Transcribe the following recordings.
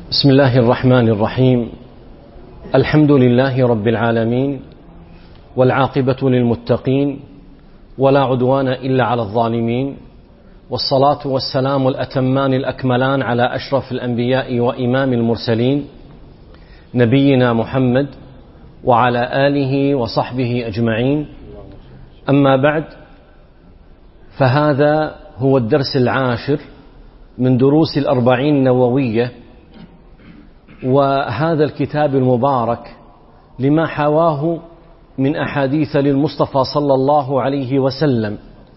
بسم الله الرحمن الرحيم. الحمد لله رب العالمين، والعاقبة للمتقين، ولا عدوان إلا على الظالمين، والصلاة والسلام الأتمان الأكملان على أشرف الأنبياء وإمام المرسلين نبينا محمد وعلى آله وصحبه أجمعين. أما بعد، فهذا هو الدرس العاشر من دروس الأربعين النووية، وهذا الكتاب المبارك لما حواه من أحاديث للمصطفى صلى الله عليه وسلم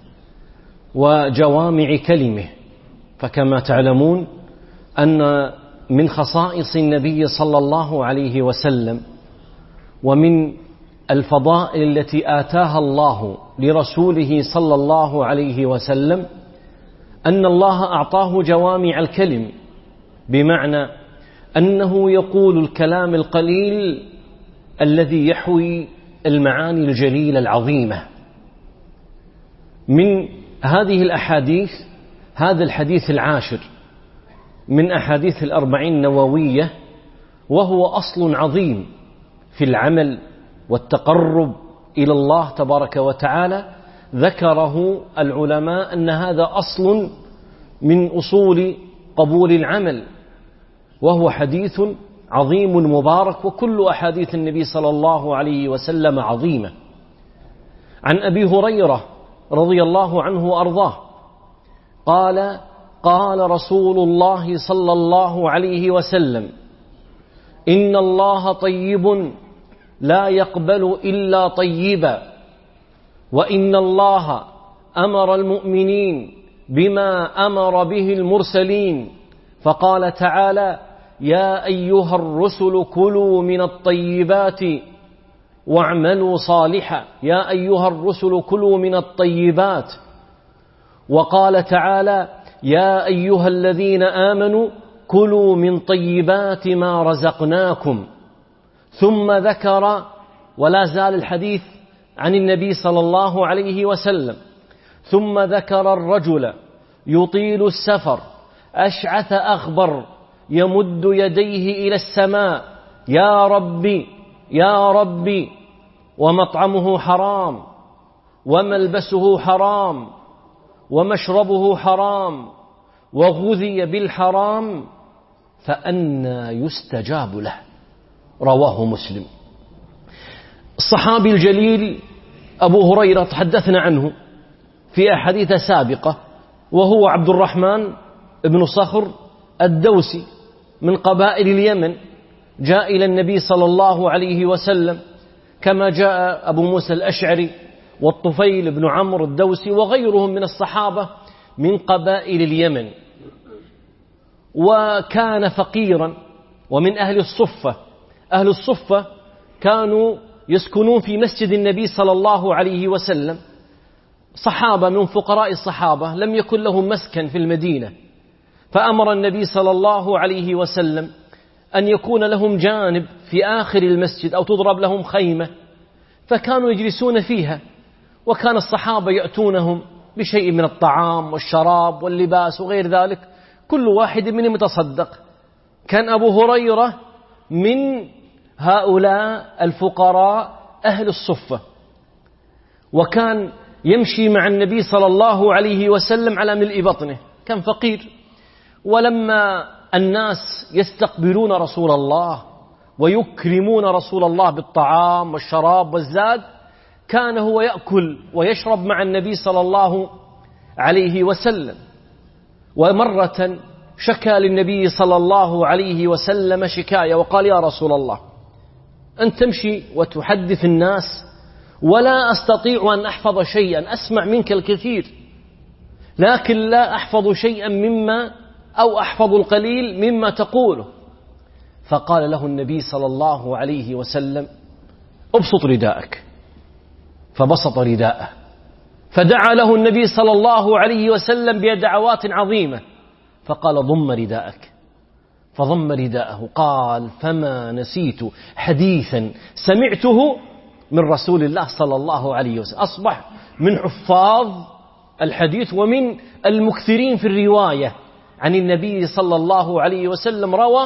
وجوامع كلمه. فكما تعلمون أن من خصائص النبي صلى الله عليه وسلم ومن الفضائل التي آتاها الله لرسوله صلى الله عليه وسلم أن الله أعطاه جوامع الكلم، بمعنى أنه يقول الكلام القليل الذي يحوي المعاني الجليلة العظيمة. من هذه الأحاديث هذا الحديث العاشر من أحاديث الأربعين النووية، وهو أصل عظيم في العمل والتقرب إلى الله تبارك وتعالى. ذكره العلماء أن هذا أصل من أصول قبول العمل، وهو حديث عظيم مبارك، وكل أحاديث النبي صلى الله عليه وسلم عظيمة. عن أبي هريرة رضي الله عنه وأرضاه قال: قال رسول الله صلى الله عليه وسلم: إن الله طيب لا يقبل إلا طيبا، وإن الله أمر المؤمنين بما أمر به المرسلين، فقال تعالى: يا أيها الرسل كلوا من الطيبات واعملوا صالحا. يا أيها الرسل كلوا من الطيبات. وقال تعالى: يا أيها الذين آمنوا كلوا من طيبات ما رزقناكم. ثم ذكر، ولا زال الحديث عن النبي صلى الله عليه وسلم، ثم ذكر الرجل يطيل السفر أشعث أغبر يمد يديه إلى السماء: يا ربي يا ربي، ومطعمه حرام، وملبسه حرام، ومشربه حرام، وغذي بالحرام، فأنى يستجاب له. رواه مسلم. الصحابي الجليل أبو هريرة تحدثنا عنه في أحاديث سابقة، وهو عبد الرحمن بن صخر الدوسي من قبائل اليمن، جاء إلى النبي صلى الله عليه وسلم كما جاء أبو موسى الأشعري والطفيل بن عمرو الدوسي وغيرهم من الصحابة من قبائل اليمن، وكان فقيرا ومن أهل الصفة. أهل الصفة كانوا يسكنون في مسجد النبي صلى الله عليه وسلم، صحابة من فقراء الصحابة لم يكن لهم مسكن في المدينة، فأمر النبي صلى الله عليه وسلم أن يكون لهم جانب في آخر المسجد أو تضرب لهم خيمة، فكانوا يجلسون فيها، وكان الصحابة يأتونهم بشيء من الطعام والشراب واللباس وغير ذلك، كل واحد منهم يتصدق. كان أبو هريرة من هؤلاء الفقراء أهل الصفة، وكان يمشي مع النبي صلى الله عليه وسلم على ملء بطنه، كان فقير. ولما الناس يستقبلون رسول الله ويكرمون رسول الله بالطعام والشراب والزاد، كان هو يأكل ويشرب مع النبي صلى الله عليه وسلم. ومرة شكى للنبي صلى الله عليه وسلم شكاية وقال: يا رسول الله، أنت تمشي وتحدث الناس ولا أستطيع أن أحفظ شيئا، أسمع منك الكثير لكن لا أحفظ شيئا أو أحفظ القليل مما تقوله. فقال له النبي صلى الله عليه وسلم: أبسط رداءك. فبسط رداءه، فدعا له النبي صلى الله عليه وسلم بدعوات عظيمة، فقال: ضم رداءك. فضم رداءه. قال: فما نسيت حديثا سمعته من رسول الله صلى الله عليه وسلم. أصبح من حفاظ الحديث ومن المكثرين في الرواية عن النبي صلى الله عليه وسلم، روى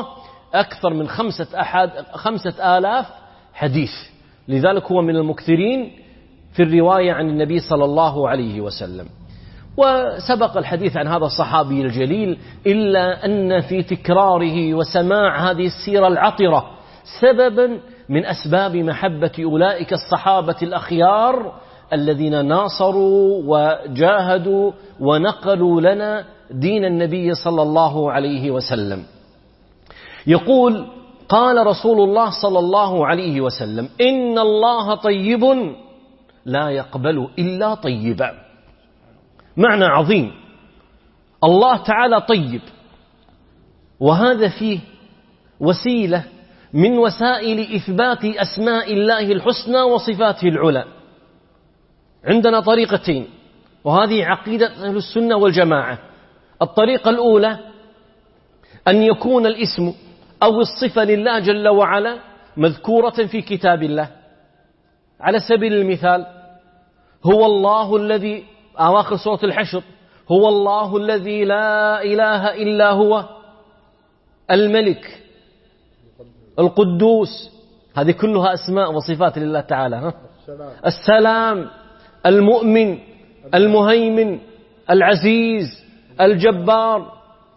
أكثر من 5,000 حديث، لذلك هو من المكثرين في الرواية عن النبي صلى الله عليه وسلم. وسبق الحديث عن هذا الصحابي الجليل، إلا أن في تكراره وسماع هذه السيرة العطرة سببا من أسباب محبة أولئك الصحابة الأخيار الذين ناصروا وجاهدوا ونقلوا لنا دين النبي صلى الله عليه وسلم. يقول: قال رسول الله صلى الله عليه وسلم: إن الله طيب لا يقبل إلا طيبا. معنى عظيم، الله تعالى طيب، وهذا فيه وسيلة من وسائل إثبات أسماء الله الحسنى وصفاته العلى. عندنا طريقتين، وهذه عقيدة أهل السنة والجماعة. الطريقة الأولى أن يكون الاسم أو الصفة لله جل وعلا مذكورة في كتاب الله. على سبيل المثال: هو الله الذي، أواخر سورة الحشر: هو الله الذي لا إله إلا هو الملك القدوس. هذه كلها أسماء وصفات لله تعالى. السلام، المؤمن، المهيمن، العزيز، الجبار،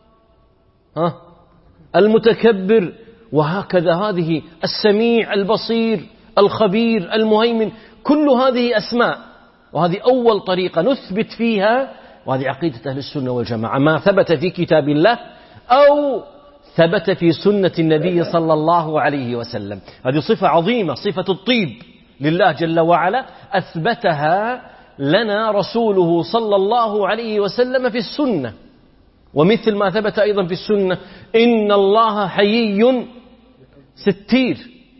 المتكبر، وهكذا. هذه السميع، البصير، الخبير، المهيمن، كل هذه أسماء. وهذه أول طريقة نثبت فيها، وهذه عقيدة أهل السنة والجماعة، ما ثبت في كتاب الله أو ثبت في سنة النبي صلى الله عليه وسلم. هذه صفة عظيمة، صفة الطيب لله جل وعلا، أثبتها لنا رسوله صلى الله عليه وسلم في السنة. ومثل ما ثبت أيضا في السنة: إن الله حيي ستير.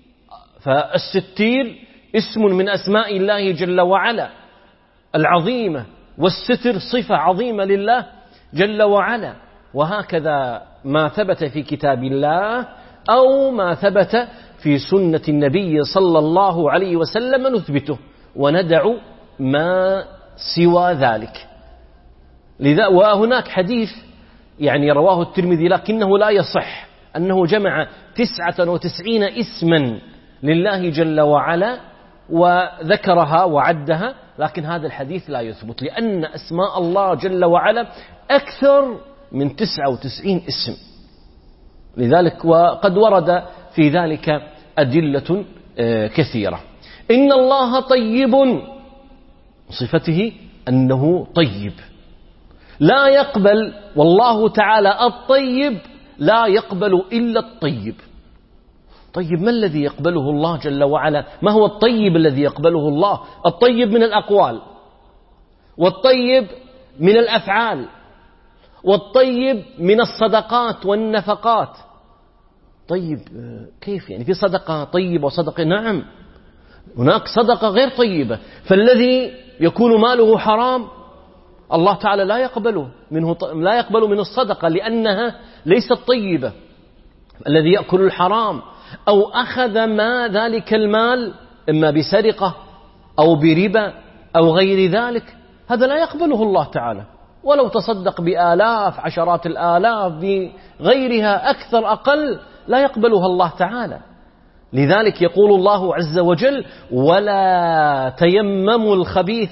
فالستير اسم من أسماء الله جل وعلا العظيمة، والستر صفة عظيمة لله جل وعلا. وهكذا ما ثبت في كتاب الله أو ما ثبت في سنة النبي صلى الله عليه وسلم نثبته، وندع ما سوى ذلك. لذا وهناك حديث يعني رواه الترمذي لكنه لا يصح، أنه جمع 99 اسما لله جل وعلا وذكرها وعدها، لكن هذا الحديث لا يثبت، لأن أسماء الله جل وعلا أكثر من 99 اسم. لذلك وقد ورد في ذلك أدلة كثيرة. إن الله طيب، صفته أنه طيب لا يقبل، والله تعالى الطيب لا يقبل إلا الطيب. طيب، ما الذي يقبله الله جل وعلا؟ ما هو الطيب الذي يقبله الله؟ الطيب من الأقوال، والطيب من الأفعال، والطيب من الصدقات والنفقات. طيب كيف يعني؟ في صدقة طيبة وصدقة؟ نعم، هناك صدقة غير طيبة. فالذي يكون ماله حرام الله تعالى لا يقبل منه الصدقة، لأنها ليست طيبة. الذي يأكل الحرام أو أخذ ما ذلك المال إما بسرقة أو بربا أو غير ذلك، هذا لا يقبله الله تعالى، ولو تصدق بآلاف، عشرات الآلاف، بغيرها أكثر أقل، لا يقبلها الله تعالى. لذلك يقول الله عز وجل: ولا تيمموا الخبيث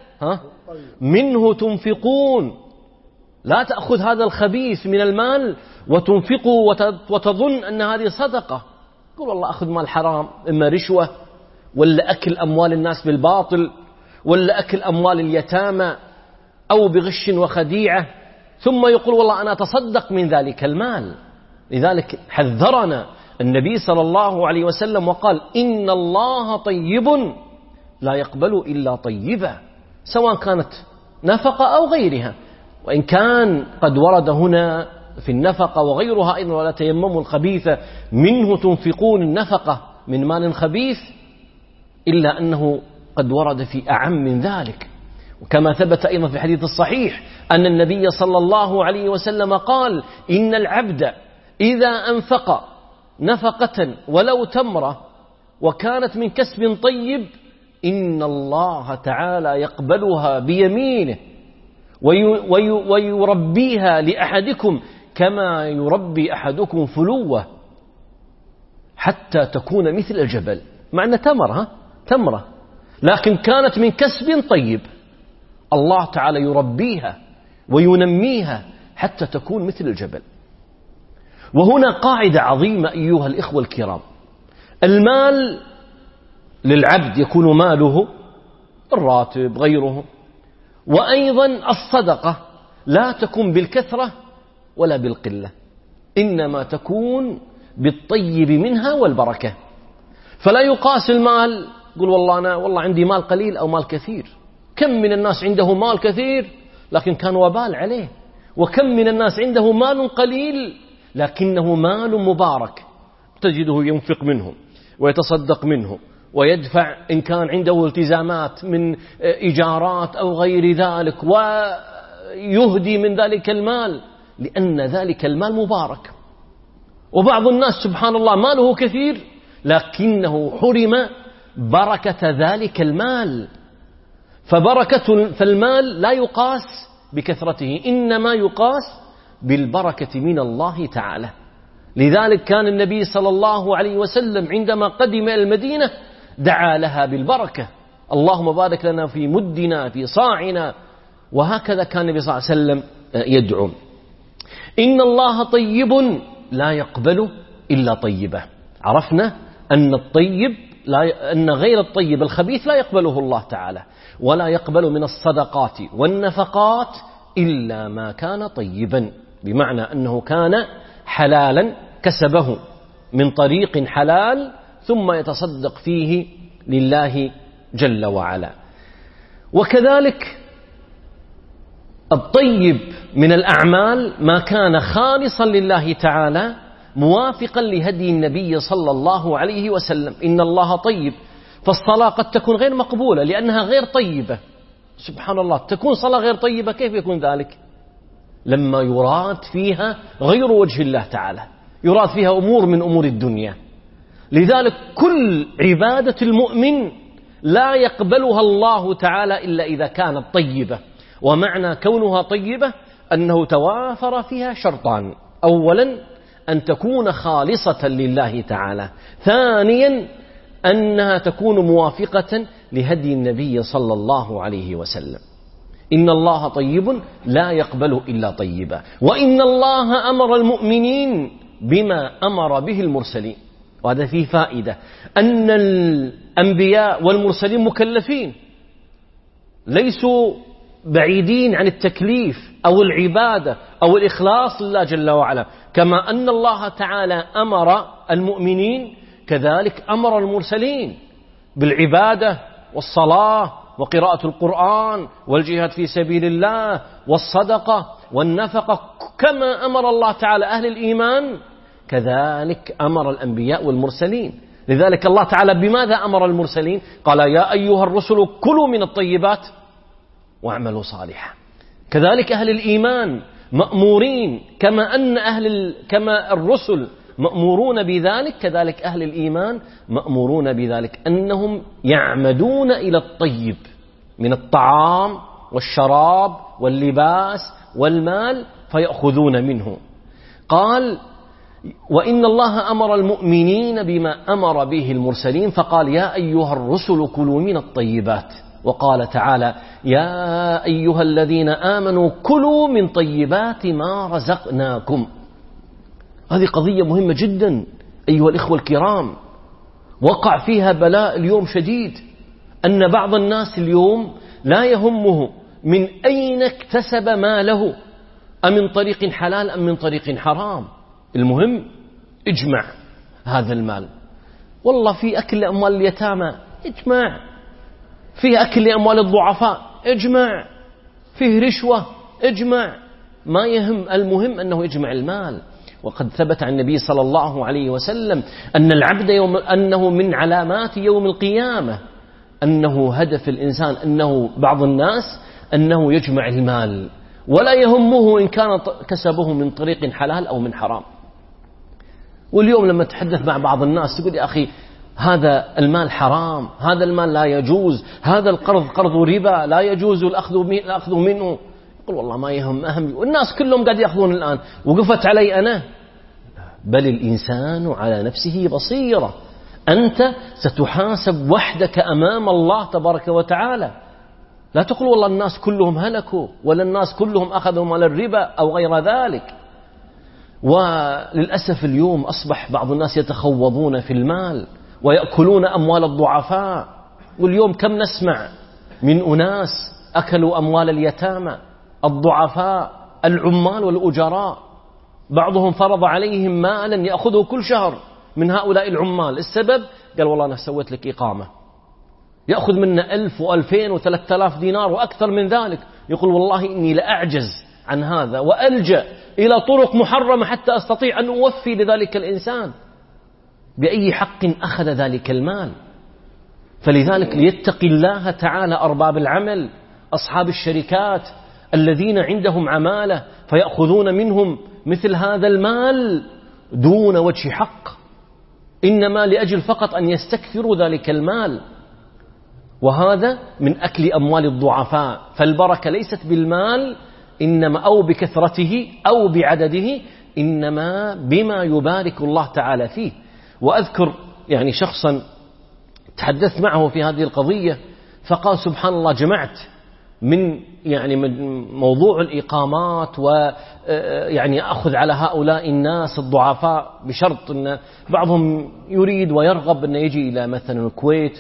منه تنفقون. لا تأخذ هذا الخبيث من المال وتنفقه وتظن أن هذه صدقة. يقول والله أخذ مال حرام، إما رشوة، ولا أكل أموال الناس بالباطل، ولا أكل أموال اليتامى، أو بغش وخديعة، ثم يقول والله أنا أتصدق من ذلك المال. لذلك حذرنا النبي صلى الله عليه وسلم وقال: إن الله طيب لا يقبل إلا طيبا، سواء كانت نفقة أو غيرها. وإن كان قد ورد هنا في النفقة وغيرها أيضا: ولا تيمموا الخبيث منه تنفقون، النفقة من مال خبيث، إلا أنه قد ورد في أعم من ذلك. وكما ثبت أيضا في الحديث الصحيح أن النبي صلى الله عليه وسلم قال: إن العبد إذا أنفق نفقة ولو تمرة وكانت من كسب طيب، إن الله تعالى يقبلها بيمينه ويربيها لأحدكم كما يربي أحدكم فلوه. حتى تكون مثل الجبل، مع أنها تمرة، لكن كانت من كسب طيب، الله تعالى يربيها وينميها حتى تكون مثل الجبل. وهنا قاعدة عظيمة أيها الإخوة الكرام: المال للعبد يكون ماله الراتب غيره، وأيضا الصدقة لا تكون بالكثرة ولا بالقلة، إنما تكون بالطيب منها والبركة. فلا يقاس المال، قل والله عندي مال قليل أو مال كثير. كم من الناس عنده مال كثير لكن كان وبال عليه، وكم من الناس عنده مال قليل لكنه مال مبارك، تجده ينفق منه ويتصدق منه ويدفع إن كان عنده التزامات من إيجارات أو غير ذلك، ويهدي من ذلك المال لأن ذلك المال مبارك. وبعض الناس سبحان الله ماله كثير لكنه حرم بركة ذلك المال. فالمال لا يقاس بكثرته، إنما يقاس بالبركة من الله تعالى. لذلك كان النبي صلى الله عليه وسلم عندما قدم المدينة دعا لها بالبركة: اللهم بارك لنا في مدنا في صاعنا. وهكذا كان النبي صلى الله عليه وسلم يدعو. إن الله طيب لا يقبل إلا طيبة. عرفنا أن غير الطيب الخبيث لا يقبله الله تعالى، ولا يقبل من الصدقات والنفقات إلا ما كان طيبا، بمعنى أنه كان حلالا كسبه من طريق حلال ثم يتصدق فيه لله جل وعلا. وكذلك الطيب من الأعمال ما كان خالصا لله تعالى موافقا لهدي النبي صلى الله عليه وسلم. إن الله طيب، فالصلاة قد تكون غير مقبولة لأنها غير طيبة. سبحان الله، تكون صلاة غير طيبة، كيف يكون ذلك؟ لما يراد فيها غير وجه الله تعالى، يراد فيها أمور من أمور الدنيا. لذلك كل عبادة المؤمن لا يقبلها الله تعالى إلا إذا كانت طيبة. ومعنى كونها طيبة أنه توافر فيها شرطان: أولا أن تكون خالصة لله تعالى، ثانيا أنها تكون موافقة لهدي النبي صلى الله عليه وسلم. إن الله طيب لا يقبل إلا طيبا. وإن الله أمر المؤمنين بما أمر به المرسلين. وهذا فيه فائدة، أن الأنبياء والمرسلين مكلفين، ليسوا بعيدين عن التكليف أو العبادة أو الإخلاص لله جل وعلا. كما أن الله تعالى أمر المؤمنين كذلك أمر المرسلين بالعبادة والصلاة وقراءة القرآن والجهاد في سبيل الله والصدقة والنفقة. كما أمر الله تعالى أهل الإيمان كذلك أمر الأنبياء والمرسلين. لذلك الله تعالى بماذا أمر المرسلين؟ قال: يا أيها الرسل كلوا من الطيبات واعملوا صالحا. كذلك أهل الإيمان مأمورين، كما الرسل مأمورون بذلك، كذلك أهل الإيمان مأمورون بذلك، أنهم يعمدون إلى الطيب من الطعام والشراب واللباس والمال فيأخذون منه. قال: وإن الله أمر المؤمنين بما أمر به المرسلين، فقال: يا أيها الرسل كلوا من الطيبات. وقال تعالى: يا أيها الذين آمنوا كلوا من طيبات ما رزقناكم. هذه قضية مهمة جدا أيها الإخوة الكرام، وقع فيها بلاء اليوم شديد، أن بعض الناس اليوم لا يهمه من أين اكتسب ماله، أم من طريق حلال أم من طريق حرام، المهم اجمع هذا المال. والله في أكل أموال اليتامى، اجمع. فيه أكل أموال الضعفاء، اجمع. فيه رشوة، اجمع. ما يهم، المهم أنه يجمع المال. وقد ثبت عن النبي صلى الله عليه وسلم أن العبد أنه من علامات يوم القيامة، أنه هدف الإنسان، أنه بعض الناس أنه يجمع المال ولا يهمه إن كان كسبه من طريق حلال أو من حرام. واليوم لما تحدث مع بعض الناس تقول: يا أخي هذا المال حرام، هذا المال لا يجوز، هذا القرض قرض ربا لا يجوز الأخذ منه. يقول: والله ما يهم، أهم. والناس كلهم قاعد يأخذون الآن، وقفت علي أنا. بل الإنسان على نفسه بصيرة. أنت ستحاسب وحدك أمام الله تبارك وتعالى. لا تقول والله الناس كلهم هلكوا ولا الناس كلهم أخذوا مال الربا أو غير ذلك. وللأسف اليوم أصبح بعض الناس يتخوضون في المال ويأكلون أموال الضعفاء. واليوم كم نسمع من أناس أكلوا أموال اليتامى، الضعفاء، العمال والأجراء. بعضهم فرض عليهم مالا يأخذه كل شهر من هؤلاء العمال. السبب؟ قال والله أنا سويت لك إقامة، يأخذ منا 1000 و2000 و3000 دينار وأكثر من ذلك. يقول والله إني لأعجز عن هذا وألجأ إلى طرق محرمة حتى أستطيع أن أوفي لذلك الإنسان. بأي حق أخذ ذلك المال؟ فلذلك ليتقي الله تعالى أرباب العمل، أصحاب الشركات الذين عندهم عمالة فيأخذون منهم مثل هذا المال دون وجه حق، إنما لأجل فقط أن يستكثروا ذلك المال. وهذا من أكل أموال الضعفاء. فالبركة ليست بالمال إنما أو بكثرته أو بعدده، إنما بما يبارك الله تعالى فيه. وأذكر يعني شخصا تحدثت معه في هذه القضية فقال سبحان الله جمعت من موضوع الإقامات ويعني أخذ على هؤلاء الناس الضعفاء بشرط أن بعضهم يريد ويرغب أن يجي إلى مثلا الكويت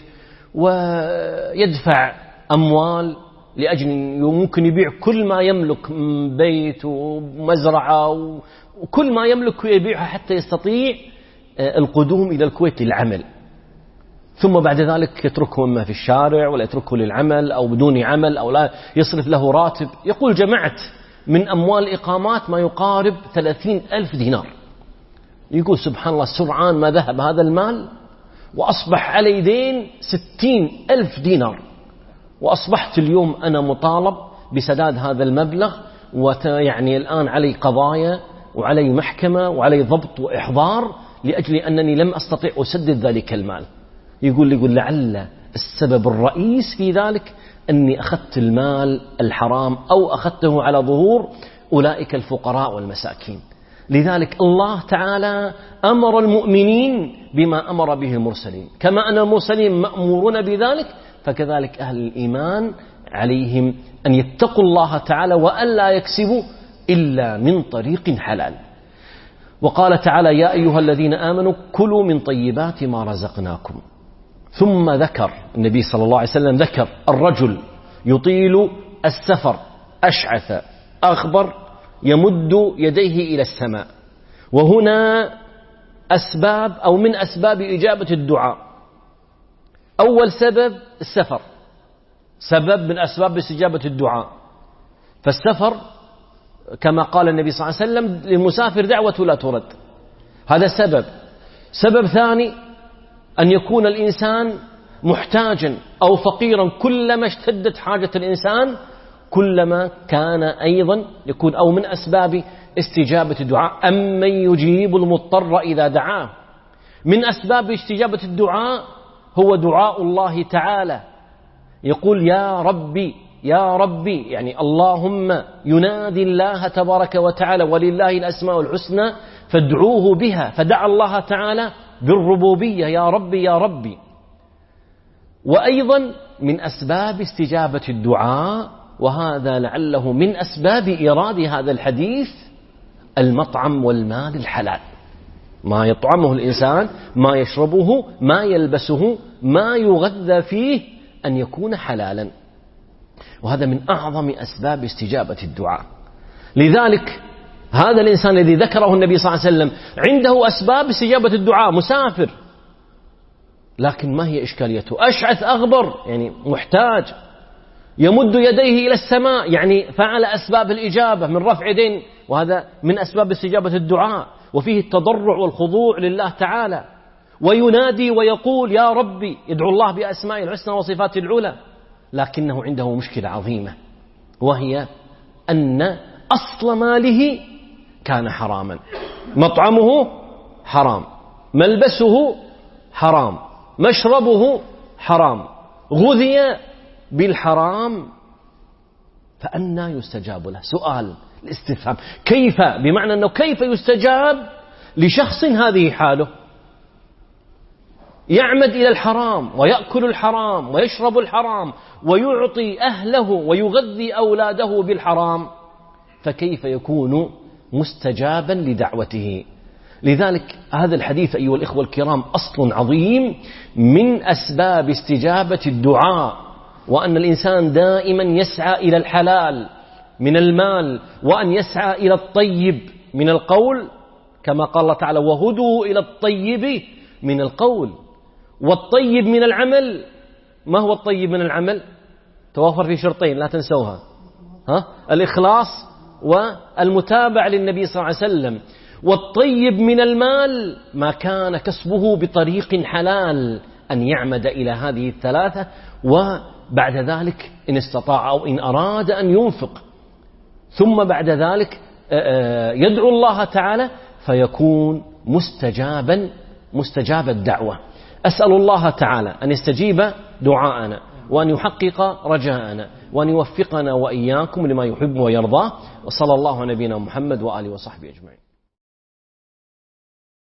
ويدفع أموال لأجل ممكن يبيع كل ما يملك من بيت ومزرعة وكل ما يملك يبيعها حتى يستطيع القدوم إلى الكويت للعمل، ثم بعد ذلك يتركه إما في الشارع ولا يتركه للعمل أو بدون عمل أو لا يصرف له راتب. يقول جمعت من أموال إقامات ما يقارب 30,000 دينار. يقول سبحان الله سرعان ما ذهب هذا المال وأصبح علي دين 60,000 دينار، وأصبحت اليوم أنا مطالب بسداد هذا المبلغ، ويعني الآن علي قضايا وعلي محكمة وعلي ضبط وإحضار لأجل أنني لم أستطيع أسدد ذلك المال. يقول لعل السبب الرئيس في ذلك أني أخذت المال الحرام أو أخذته على ظهور أولئك الفقراء والمساكين. لذلك الله تعالى أمر المؤمنين بما أمر به المرسلين، كما أن المرسلين مأمورون بذلك فكذلك أهل الإيمان عليهم أن يتقوا الله تعالى وأن لا يكسبوا إلا من طريق حلال. وقال تعالى يا أيها الذين آمنوا كلوا من طيبات ما رزقناكم. ثم ذكر النبي صلى الله عليه وسلم ذكر الرجل يطيل السفر أشعث أغبر يمد يديه إلى السماء. وهنا أسباب أو من أسباب إجابة الدعاء. أول سبب السفر، سبب من أسباب استجابة الدعاء. فالسفر كما قال النبي صلى الله عليه وسلم للمسافر دعوة لا ترد، هذا سبب. سبب ثاني أن يكون الإنسان محتاجا أو فقيرا، كلما اشتدت حاجة الإنسان كلما كان أيضا يكون أو من أسباب استجابة الدعاء. أمن يجيب المضطر إذا دعاه. من أسباب استجابة الدعاء هو دعاء الله تعالى، يقول يا ربي يا ربي، يعني اللهم ينادي الله تبارك وتعالى ولله الأسماء الحسنى فادعوه بها، فدعا الله تعالى بالربوبية يا ربي يا ربي. وأيضا من أسباب استجابة الدعاء، وهذا لعله من أسباب إيراد هذا الحديث، المطعم والمال الحلال، ما يطعمه الإنسان، ما يشربه، ما يلبسه، ما يغذى فيه أن يكون حلالا، وهذا من أعظم أسباب استجابة الدعاء. لذلك هذا الإنسان الذي ذكره النبي صلى الله عليه وسلم عنده أسباب استجابة الدعاء، مسافر، لكن ما هي إشكاليته؟ أشعث أغبر يعني محتاج، يمد يديه إلى السماء يعني فعل أسباب الإجابة من رفع يدين، وهذا من أسباب استجابة الدعاء، وفيه التضرع والخضوع لله تعالى، وينادي ويقول يا ربي، يدعو الله بأسماء الحسنى وصفات العلى، لكنه عنده مشكلة عظيمة، وهي أن أصل ماله كان حراما، مطعمه حرام، ملبسه حرام، مشربه حرام، غذي بالحرام، فأنى يستجاب له؟ سؤال الاستفهام، كيف؟ بمعنى أنه كيف يستجاب لشخص هذه حاله، يعمد إلى الحرام ويأكل الحرام ويشرب الحرام ويعطي أهله ويغذي أولاده بالحرام، فكيف يكون مستجابا لدعوته؟ لذلك هذا الحديث أيها الإخوة الكرام أصل عظيم من أسباب استجابة الدعاء، وأن الإنسان دائما يسعى إلى الحلال من المال، وأن يسعى إلى الطيب من القول، كما قال الله تعالى وهدوا إلى الطيب من القول. والطيب من العمل، ما هو الطيب من العمل؟ توافر في شرطين لا تنسوها، الإخلاص والمتابع للنبي صلى الله عليه وسلم. والطيب من المال ما كان كسبه بطريق حلال، أن يعمد إلى هذه الثلاثة، وبعد ذلك إن استطاع أو إن أراد أن ينفق، ثم بعد ذلك يدعو الله تعالى فيكون مستجاب الدعوة. أسأل الله تعالى أن يستجيب دعاءنا، وأن يحقق رجاءنا، وأن يوفقنا وإياكم لما يحب ويرضاه. وصلى الله على نبينا محمد وآله وصحبه أجمعين.